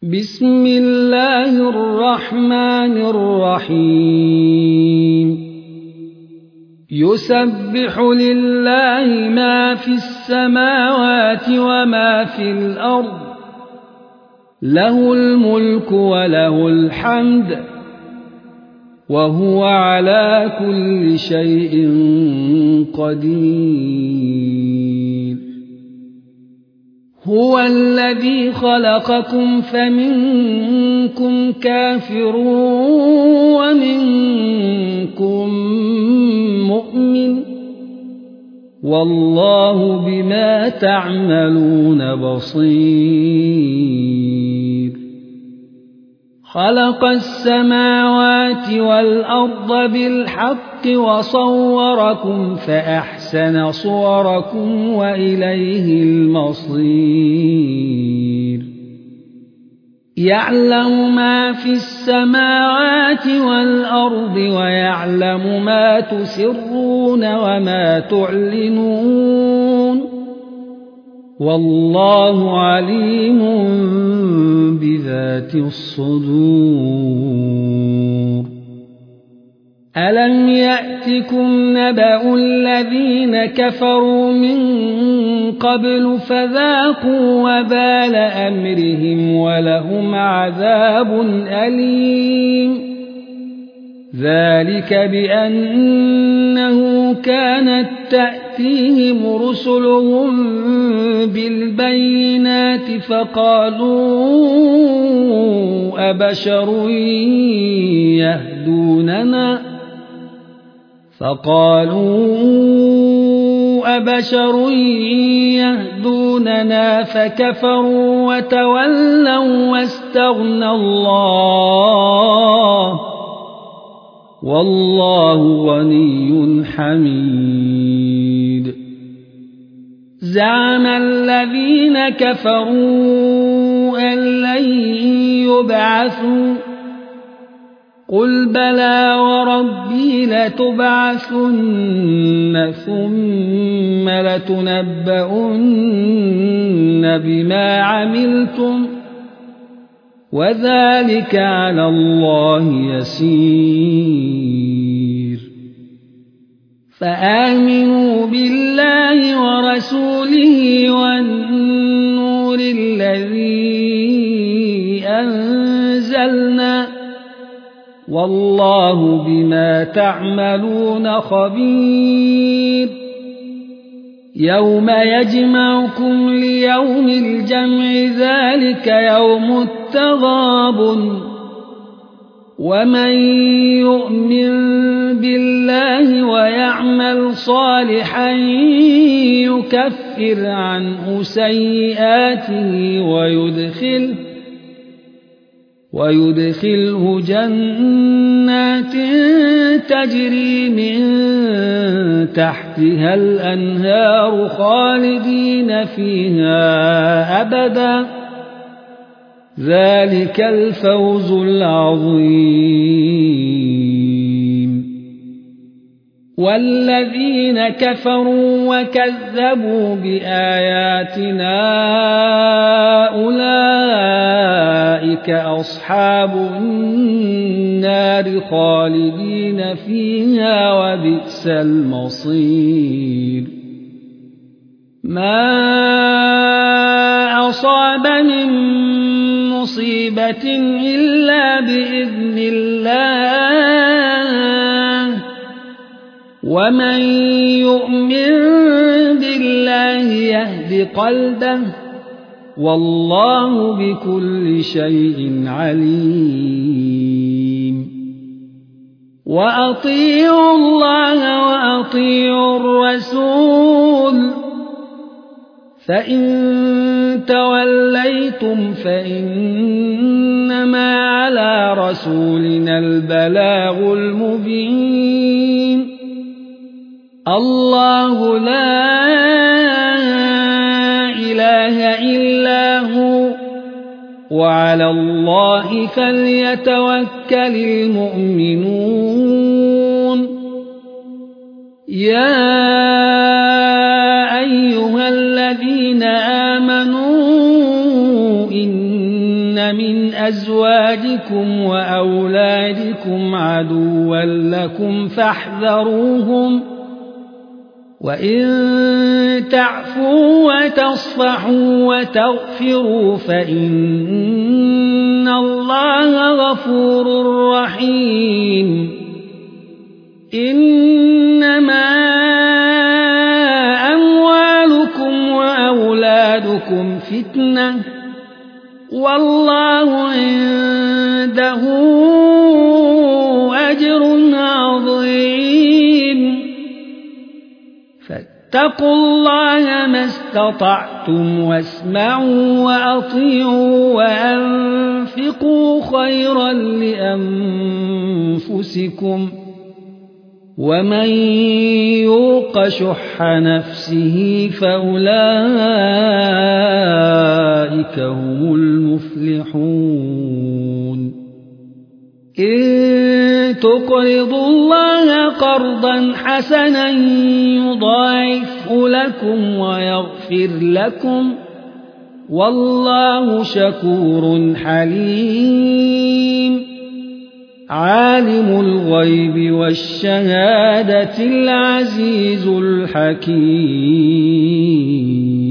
بسم الله الرحمن الرحيم يسبح لله ما في السماوات وما في الأرض له الملك وله الحمد وهو على كل شيء قدير هو الذي خلقكم فمنكم كافر ومنكم مؤمن والله بما تعملون بصير خلق السماوات والأرض بالحق وصوركم فأحسن صوركم وإليه المصير يعلم ما في السماوات والأرض ويعلم ما تسرون وما تعلنون والله عليم بذات الصدور ألم يأتكم نبأ الذين كفروا من قبل فذاقوا وبال أمرهم ولهم عذاب أليم ذلك بأنه كانت تأتيهم رسلهم بالبينات فقالوا أبشر يهدوننا فكفروا وتولوا واستغنى الله والله غني حميد زعم الذين كفروا أن لن يبعثوا قل بلى وربي لتبعثن ثم لتنبؤن بما عملتم وذلك على الله يسير فآمنوا بالله ورسوله والنور الذي أنزلنا والله بما تعملون خبير يوم يجمعكم ليوم الجمع ذلك يوم التغابن ومن يؤمن بالله ويعمل صالحا يكفر عنه سيئاته ويدخله جنات تجري من تحتها الأنهار خالدين فيها أبدا ذلك الفوز العظيم والذين كفروا وكذبوا بآياتنا أولئك أصحاب النار خالدين فيها وبئس المصير ما أصاب من مصيبة إلا بإذن الله ومن يؤمن بالله يهد قلبه والله بكل شيء عليم وأطيعوا الله وأطيعوا الرسول فإن توليتم فإنما على رسولنا البلاغ المبين الله لا إله إلا هو وعلى الله فليتوكل المؤمنون يا أيها الذين آمنوا إن من أزواجكم وأولادكم عدوا لكم فاحذروهم وإن تعفوا وتصفحوا وتغفروا فإن الله غفور رحيم إنما أموالكم وأولادكم فتنة والله عنده أجر عظيم فاتقوا الله ما استطعتم واسمعوا وأطيعوا وأنفقوا خيرا لأنفسكم ومن يوق شح نفسه فأولئك هم المفلحون إن تقرضوا الله قرضا حسنا يضاعفه لكم ويغفر لكم والله شكور حليم عالم الغيب والشهادة العزيز الحكيم